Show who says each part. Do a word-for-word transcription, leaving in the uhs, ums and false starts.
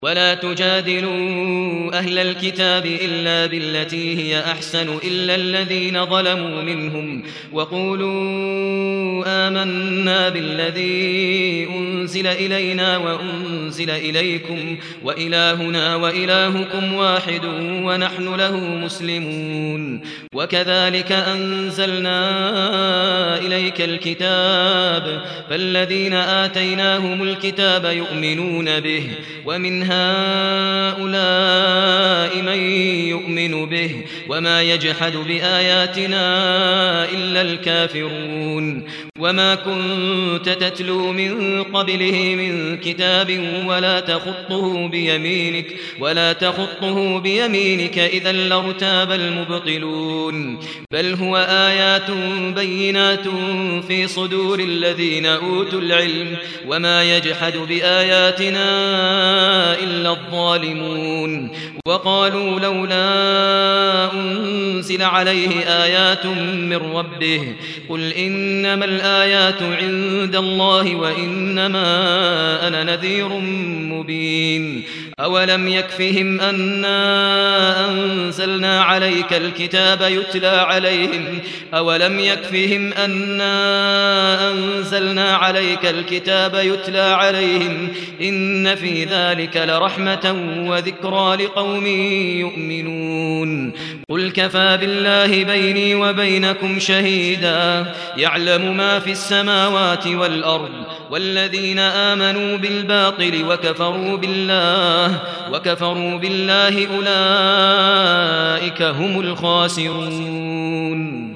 Speaker 1: ولا تجادلوا أهل الكتاب إلا بالتي هي أحسن إلا الذين ظلموا منهم وقولوا آمنا بالذي أنزل إلينا وأنزل إليكم وإلهنا وإلهكم واحد ونحن له مسلمون وكذلك أنزلنا إليك الكتاب فالذين آتيناهم الكتاب يؤمنون به ومن هؤلاء من يؤمن به وما يجحد بآياتنا إلا الكافرون وما كنت تتلو من قبله من كتاب ولا تخطه بيمينك ولا تخطه بيمينك إذا لارتاب المبطلون بل هو آيات بينات في صدور الذين أوتوا العلم وما يجحد بآياتنا إلا الظالمون وقالوا لولا أنزل عليه آيات من ربه قل إنما الآيات عند الله وإنما أنا نذير مبين أولم يكفهم أنا أنزلنا عليك الكتاب يتلى عليهم أولم يكفهم أنا أنزلنا عليك الكتاب يتلى عليهم إن في ذلك لرحمة وذكرى لقوم يؤمنون قل كفى بالله بيني وبينكم شهيدا يعلم ما في السماوات والأرض والذين آمنوا بالباطل وكفروا بالله وكفروا بالله أولئك هم الخاسرون